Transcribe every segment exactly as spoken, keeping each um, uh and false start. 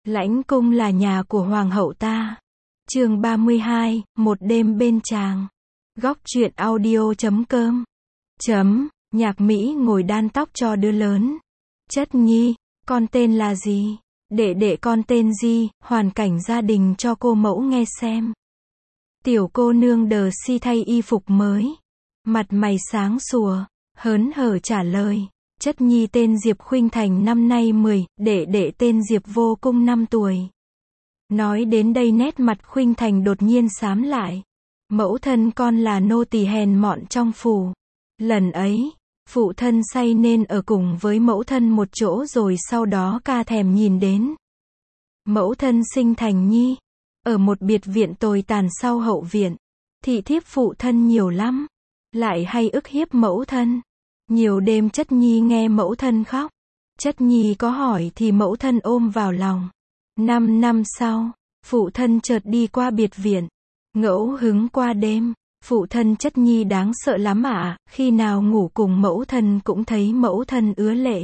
Lãnh cung là nhà của hoàng hậu ta. Chương ba mươi hai, một đêm bên chàng. Góc truyện audio chấm com. Chấm, Nhạc Mỹ ngồi đan tóc cho đứa lớn. Chất nhi, con tên là gì? Đệ đệ con tên gì? Hoàn cảnh gia đình cho cô mẫu nghe xem. Tiểu cô nương đờ si thay y phục mới. Mặt mày sáng sủa, hớn hở trả lời. Chất nhi tên Diệp Khuynh Thành năm nay mười, đệ đệ tên Diệp Vô Cung năm tuổi. Nói đến đây nét mặt Khuynh Thành đột nhiên xám lại. Mẫu thân con là nô tỳ hèn mọn trong phủ. Lần ấy, phụ thân say nên ở cùng với mẫu thân một chỗ rồi sau đó ca thèm nhìn đến. Mẫu thân sinh Thành nhi, ở một biệt viện tồi tàn sau hậu viện. Thị thiếp phụ thân nhiều lắm, lại hay ức hiếp mẫu thân. Nhiều đêm chất nhi nghe mẫu thân khóc. Chất nhi có hỏi thì mẫu thân ôm vào lòng. Năm năm sau, phụ thân chợt đi qua biệt viện. Ngẫu hứng qua đêm, phụ thân chất nhi đáng sợ lắm ạ, à, khi nào ngủ cùng mẫu thân cũng thấy mẫu thân ứa lệ.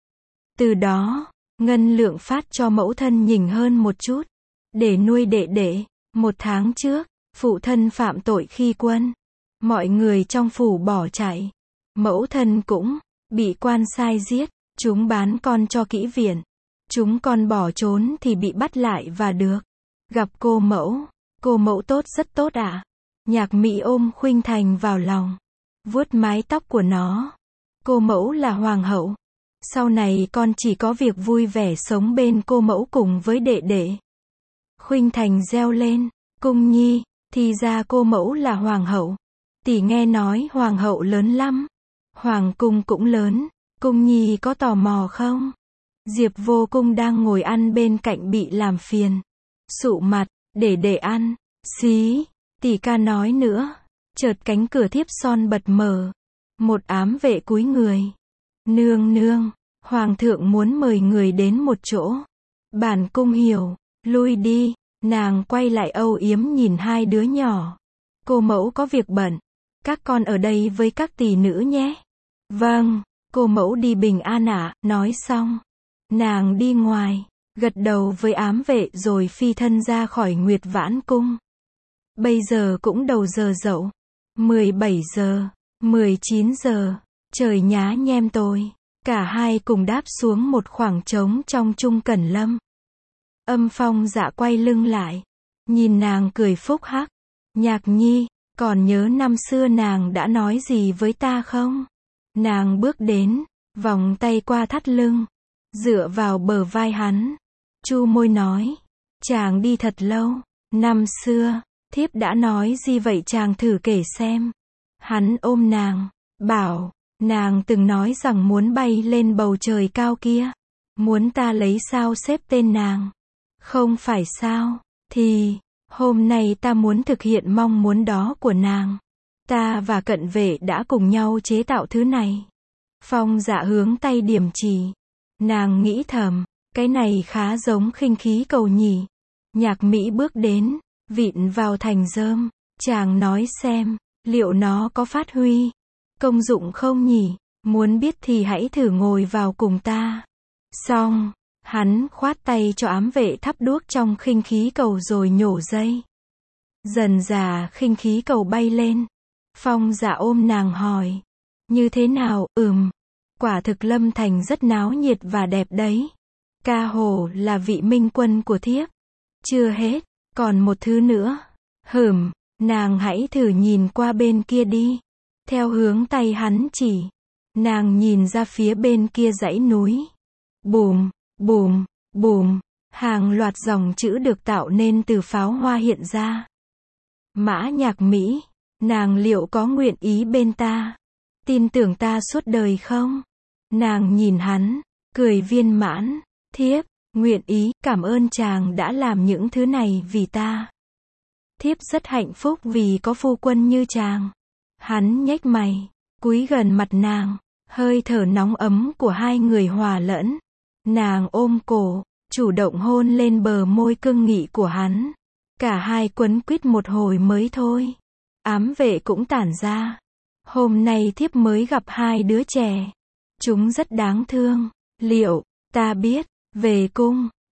Từ đó, ngân lượng phát cho mẫu thân nhỉnh hơn một chút, để nuôi đệ đệ. Một tháng trước, phụ thân phạm tội khi quân. Mọi người trong phủ bỏ chạy. Mẫu thân cũng bị quan sai giết, chúng bán con cho kỹ viện. Chúng con bỏ trốn thì bị bắt lại và được gặp cô mẫu. Cô mẫu tốt rất tốt ạ. À. Nhạc Mỹ ôm Khuynh Thành vào lòng, vuốt mái tóc của nó. Cô mẫu là hoàng hậu. Sau này con chỉ có việc vui vẻ sống bên cô mẫu cùng với đệ đệ. Khuynh Thành reo lên, Cung nhi, thì ra cô mẫu là hoàng hậu. Tỷ nghe nói hoàng hậu lớn lắm. Hoàng cung cũng lớn, Cung nhi có tò mò không? Diệp Vô Cung đang ngồi ăn bên cạnh bị làm phiền. Sụ mặt, để để ăn. Xí, tỷ ca nói nữa. Chợt cánh cửa thiếp son bật mở. Một ám vệ cúi người. Nương nương, hoàng thượng muốn mời người đến một chỗ. Bản cung hiểu, lui đi. Nàng quay lại âu yếm nhìn hai đứa nhỏ. Cô mẫu có việc bận. Các con ở đây với các tỷ nữ nhé. Vâng, cô mẫu đi bình an ạ, à, nói xong. Nàng đi ngoài, gật đầu với ám vệ rồi phi thân ra khỏi Nguyệt Vãn Cung. Bây giờ cũng đầu giờ dậu. mười bảy giờ, mười chín giờ, trời nhá nhem tối. Cả hai cùng đáp xuống một khoảng trống trong Trung Cẩn Lâm. Âm Phong Dạ quay lưng lại, nhìn nàng cười phúc hắc. Nhạc nhi, còn nhớ năm xưa nàng đã nói gì với ta không? Nàng bước đến, vòng tay qua thắt lưng, dựa vào bờ vai hắn, chu môi nói, chàng đi thật lâu, năm xưa, thiếp đã nói gì vậy chàng thử kể xem. Hắn ôm nàng, bảo, nàng từng nói rằng muốn bay lên bầu trời cao kia, muốn ta lấy sao xếp tên nàng. Không phải sao, thì, hôm nay ta muốn thực hiện mong muốn đó của nàng. Ta và cận vệ đã cùng nhau chế tạo thứ này. Phong Dạ hướng tay điểm chỉ. Nàng nghĩ thầm, cái này khá giống khinh khí cầu nhỉ. Nhạc Mỹ bước đến, vịn vào thành rơm. Chàng nói xem, liệu nó có phát huy công dụng không nhỉ? Muốn biết thì hãy thử ngồi vào cùng ta. Xong, hắn khoát tay cho ám vệ thắp đuốc trong khinh khí cầu rồi nhổ dây. Dần dà khinh khí cầu bay lên. Phong Dạ ôm nàng hỏi, như thế nào? Ừm, quả thực Lâm Thành rất náo nhiệt và đẹp đấy. Ca hồ là vị minh quân của thiếp. Chưa hết, còn một thứ nữa. Hửm, nàng hãy thử nhìn qua bên kia đi. Theo hướng tay hắn chỉ, nàng nhìn ra phía bên kia dãy núi. Bùm, bùm, bùm, hàng loạt dòng chữ được tạo nên từ pháo hoa hiện ra. Mã Nhạc Mỹ, nàng liệu có nguyện ý bên ta? Tin tưởng ta suốt đời không? Nàng nhìn hắn, cười viên mãn. Thiếp, nguyện ý, cảm ơn chàng đã làm những thứ này vì ta. Thiếp rất hạnh phúc vì có phu quân như chàng. Hắn nhếch mày, cúi gần mặt nàng, hơi thở nóng ấm của hai người hòa lẫn. Nàng ôm cổ, chủ động hôn lên bờ môi cương nghị của hắn. Cả hai quấn quýt một hồi mới thôi. Ám vệ cũng tản ra. Hôm nay thiếp mới gặp hai đứa trẻ. Chúng rất đáng thương. Liệu, ta biết, về cung,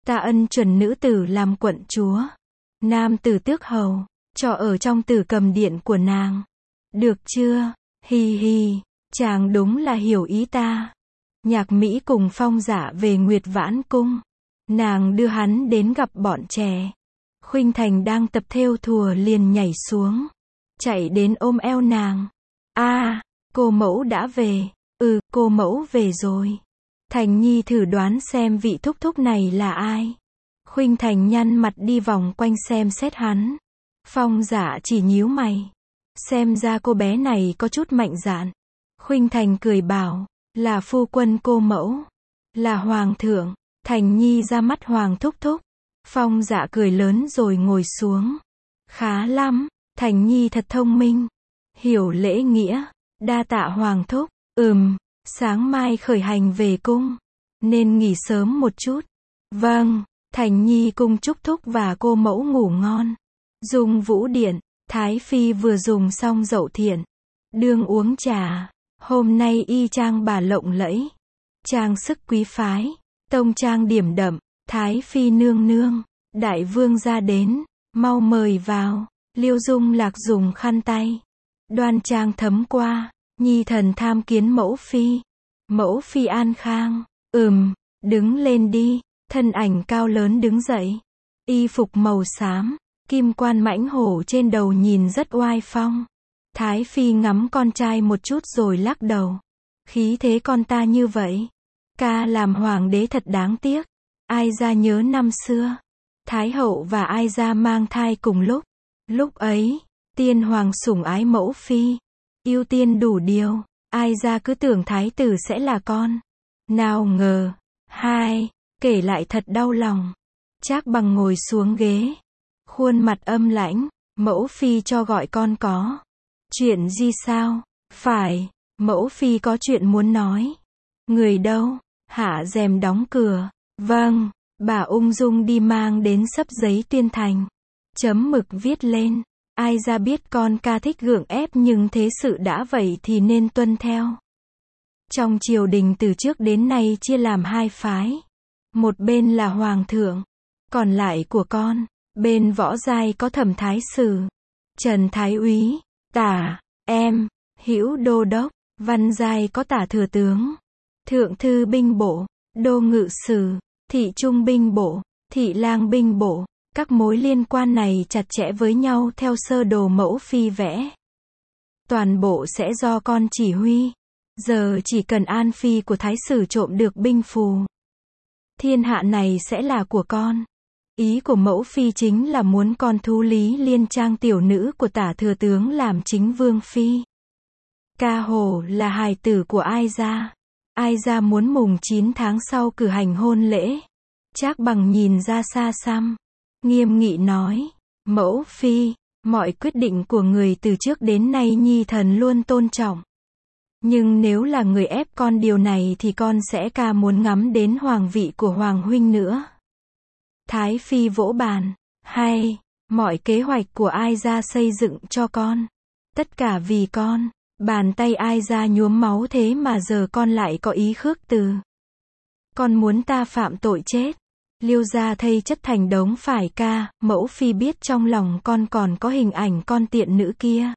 Ta ân chuẩn nữ tử làm quận chúa. Nam tử tước hầu, cho ở trong tử cầm điện của nàng. Được chưa? Hi hi, chàng đúng là hiểu ý ta. Nhạc Mỹ cùng Phong Dạ về Nguyệt Vãn Cung. Nàng đưa hắn đến gặp bọn trẻ. Khuynh Thành đang tập thêu thùa liền nhảy xuống. Chạy đến ôm eo nàng. A, à, cô mẫu đã về. Ừ, cô mẫu về rồi. Thành Nhi thử đoán xem vị thúc thúc này là ai. Khuynh Thành nhăn mặt đi vòng quanh xem xét hắn. Phong Dạ chỉ nhíu mày. Xem ra cô bé này có chút mạnh dạn. Khuynh Thành cười bảo, là phu quân cô mẫu. Là hoàng thượng. Thành Nhi ra mắt hoàng thúc thúc. Phong Dạ cười lớn rồi ngồi xuống. Khá lắm, Thành Nhi thật thông minh. Hiểu lễ nghĩa. Đa tạ hoàng thúc. Ừm, sáng mai khởi hành về cung. Nên nghỉ sớm một chút. Vâng, Thành Nhi cùng chúc thúc và cô mẫu ngủ ngon. Dung Vũ Điện, Thái Phi vừa dùng xong dậu thiện. Đương uống trà. Hôm nay y trang bà lộng lẫy. Trang sức quý phái. Tông trang điểm đậm. Thái Phi nương nương. Đại vương ra đến. Mau mời vào. Liêu Dung Lạc dùng khăn tay. Đoan trang thấm qua. Nhi thần tham kiến mẫu phi. Mẫu phi an khang. Ừm, đứng lên đi. Thân ảnh cao lớn đứng dậy. Y phục màu xám. Kim quan mãnh hổ trên đầu nhìn rất oai phong. Thái Phi ngắm con trai một chút rồi lắc đầu. Khí thế con ta như vậy. Ca làm hoàng đế thật đáng tiếc. Ai ra nhớ năm xưa. Thái hậu và Ai ra mang thai cùng lúc. Lúc ấy, tiên hoàng sủng ái mẫu phi. Yêu tiên đủ điều. Ai ra cứ tưởng thái tử sẽ là con. Nào ngờ. Hai, kể lại thật đau lòng. Trác Bằng ngồi xuống ghế. Khuôn mặt âm lãnh. Mẫu phi cho gọi con có. Chuyện gì sao? Phải, mẫu phi có chuyện muốn nói. Người đâu? Hạ rèm đóng cửa. Vâng, bà ung dung đi mang đến xấp giấy tuyên thành. Chấm mực viết lên. Ai ra biết con ca thích gượng ép nhưng thế sự đã vậy thì nên tuân theo. Trong triều đình từ trước đến nay chia làm hai phái. Một bên là hoàng thượng. Còn lại của con. Bên võ giai có Thẩm thái sử. Trần thái úy. Tả, em, Hữu đô đốc. Văn giai có Tả thừa tướng. Thượng thư binh bộ. Đô ngự sử. Thị trung binh bộ. Thị lang binh bộ. Các mối liên quan này chặt chẽ với nhau theo sơ đồ mẫu phi vẽ. Toàn bộ sẽ do con chỉ huy. Giờ chỉ cần an phi của thái sử trộm được binh phù. Thiên hạ này sẽ là của con. Ý của mẫu phi chính là muốn con thú Lý Liên Trang tiểu nữ của Tả thừa tướng làm chính vương phi. Ca Hồ là hài tử của Ai gia. Ai gia muốn mùng chín tháng sau cử hành hôn lễ. Trác Bằng nhìn ra xa xăm. Nghiêm nghị nói. Mẫu phi, mọi quyết định của người từ trước đến nay nhi thần luôn tôn trọng. Nhưng nếu là người ép con điều này thì con sẽ ca muốn ngắm đến hoàng vị của hoàng huynh nữa. Thái Phi vỗ bàn. Hay, mọi kế hoạch của Ai gia xây dựng cho con. Tất cả vì con. Bàn tay Ai gia nhuốm máu thế mà giờ con lại có ý khước từ. Con muốn ta phạm tội chết. Liêu gia thây chất thành đống phải ca. Mẫu phi biết trong lòng con còn có hình ảnh con tiện nữ kia.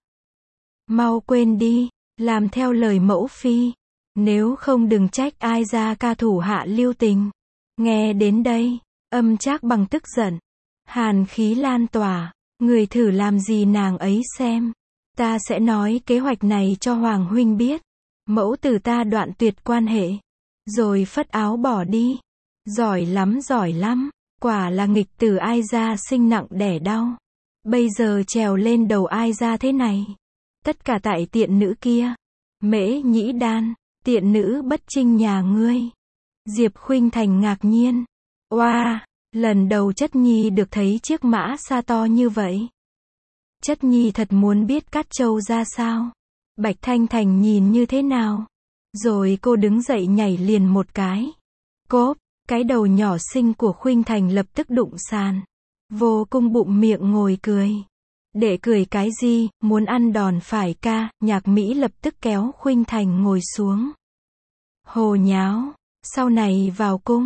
Mau quên đi. Làm theo lời mẫu phi. Nếu không đừng trách Ai gia ca thủ hạ lưu tình. Nghe đến đây. Âm Trác Bằng tức giận. Hàn khí lan tỏa. Người thử làm gì nàng ấy xem. Ta sẽ nói kế hoạch này cho Hoàng huynh biết. Mẫu tử ta đoạn tuyệt quan hệ. Rồi phất áo bỏ đi. Giỏi lắm giỏi lắm. Quả là nghịch tử Ai gia sinh nặng đẻ đau. Bây giờ trèo lên đầu Ai gia thế này. Tất cả tại tiện nữ kia. Mễ Nhĩ Đan. Tiện nữ bất trinh nhà ngươi. Diệp Khuynh Thành ngạc nhiên. Oa, wow, lần đầu Chất Nhi được thấy chiếc mã xa to như vậy. Chất Nhi thật muốn biết Cát Châu ra sao. Bạch Thanh Thành nhìn như thế nào. Rồi cô đứng dậy nhảy liền một cái. Cốp, cái đầu nhỏ xinh của Khuynh Thành lập tức đụng sàn. Vô Cung bụng miệng ngồi cười. Để cười cái gì, muốn ăn đòn phải ca. Nhạc Mỹ lập tức kéo Khuynh Thành ngồi xuống. Hồ nháo, sau này vào cung.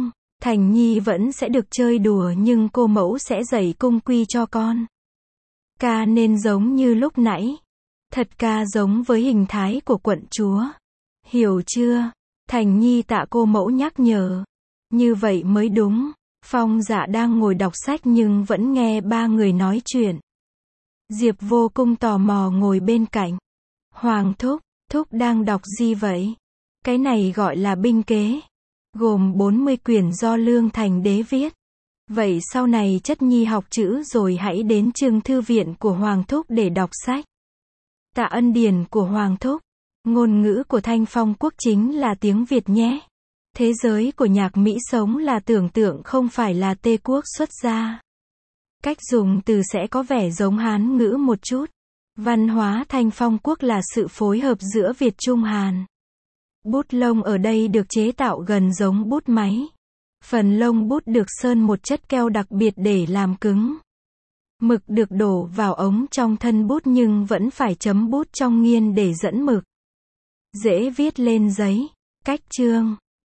Thành Nhi vẫn sẽ được chơi đùa nhưng cô mẫu sẽ dạy cung quy cho con. Ca nên giống như lúc nãy. Thật ca giống với hình thái của quận chúa. Hiểu chưa? Thành Nhi tạ cô mẫu nhắc nhở. Như vậy mới đúng. Phong Dạ đang ngồi đọc sách nhưng vẫn nghe ba người nói chuyện. Diệp Vô Cung tò mò ngồi bên cạnh. Hoàng thúc, thúc đang đọc gì vậy? Cái này gọi là binh kế. Gồm bốn mươi quyển do Lương Thành Đế viết. Vậy sau này chất nhi học chữ rồi hãy đến trường thư viện của Hoàng thúc để đọc sách. Tạ ân điển của Hoàng thúc. Ngôn ngữ của Thanh Phong quốc chính là tiếng Việt nhé. Thế giới của nhạc Mỹ sống là tưởng tượng không phải là Tê quốc xuất gia. Cách dùng từ sẽ có vẻ giống Hán ngữ một chút. Văn hóa Thanh Phong quốc là sự phối hợp giữa Việt Trung Hàn. Bút lông ở đây được chế tạo gần giống bút máy. Phần lông bút được sơn một chất keo đặc biệt để làm cứng. Mực được đổ vào ống trong thân bút nhưng vẫn phải chấm bút trong nghiên để dẫn mực. Dễ viết lên giấy. Cách chương.